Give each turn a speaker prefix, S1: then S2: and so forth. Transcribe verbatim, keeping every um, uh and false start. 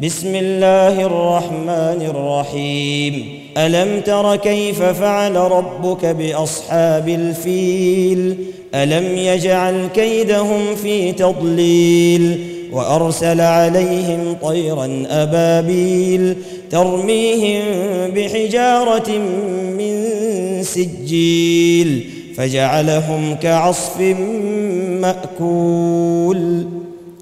S1: بسم الله الرحمن الرحيم ألم تر كيف فعل ربك بأصحاب الفيل ألم يجعل كيدهم في تضليل وأرسل عليهم طيرا أبابيل ترميهم بحجارة من سجيل فجعلهم كعصف مأكول.